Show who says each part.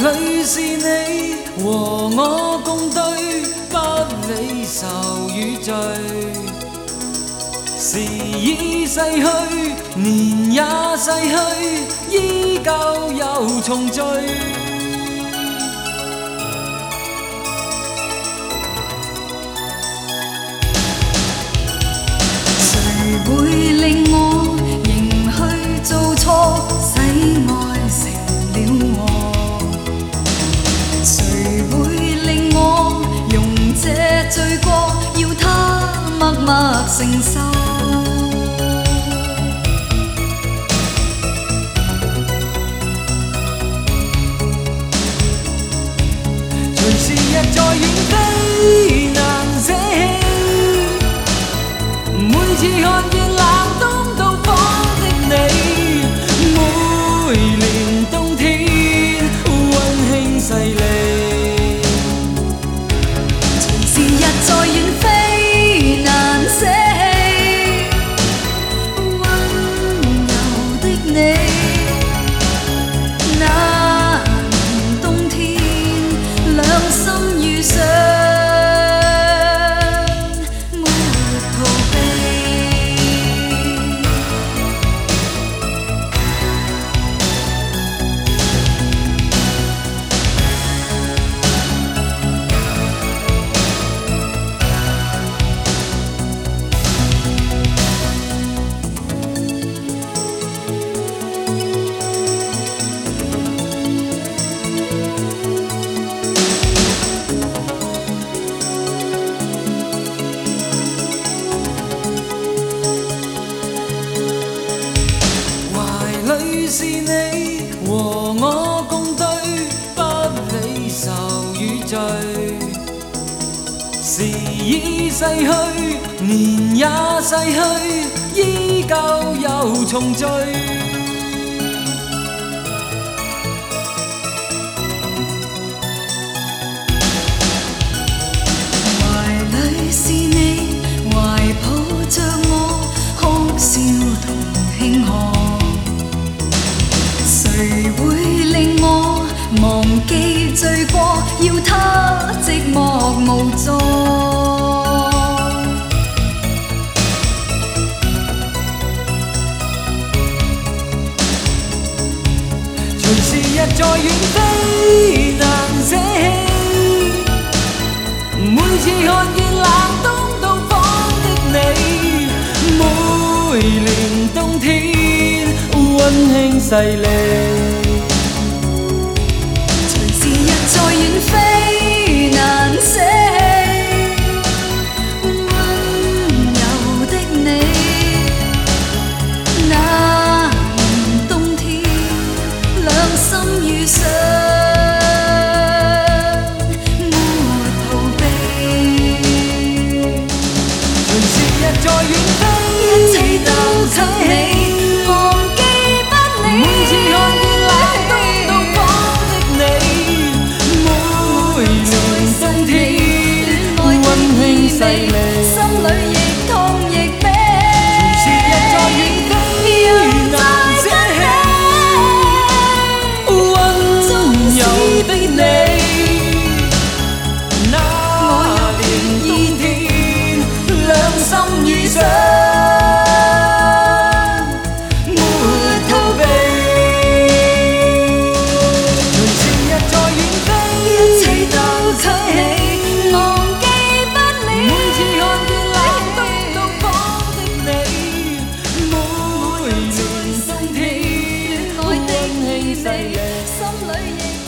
Speaker 1: 里是你和我共对，不理愁与罪。时已逝去，年也逝去，依旧又重聚。
Speaker 2: 谁会令我仍去做错，使爱成了我？谁会令我用这罪过，要他默默承受？
Speaker 1: 随时日在远飞，难舍弃。每次看见冷冬到访的你，每年冬天温馨细腻。
Speaker 2: 随时日在远飞，难舍弃。温柔的你，那年冬天，两心遇上。
Speaker 1: 是你和我共對，不理愁與罪。時已逝去，年也逝去，依舊又重聚。
Speaker 2: 懷裡是你，懷抱着我，哭笑同慶賀。谁會令我忘記罪過，要他寂寞無助？
Speaker 1: 隨時日在遠飛，難捨棄。每次看見冷冬到訪的你，每年冬天温馨細膩。
Speaker 2: 隨時日在遠飛，難捨棄。温柔的你，那年冬天，兩心遇上，沒逃避。
Speaker 1: 隨時日在遠飛，
Speaker 2: 一切都給你。心裏亦痛亦悲，
Speaker 1: 隨時日在遠飛，難捨棄。温柔的你，那年冬天，兩心遇上，沒逃避。隨時日在遠飛，
Speaker 2: 一切都給你。心裏亦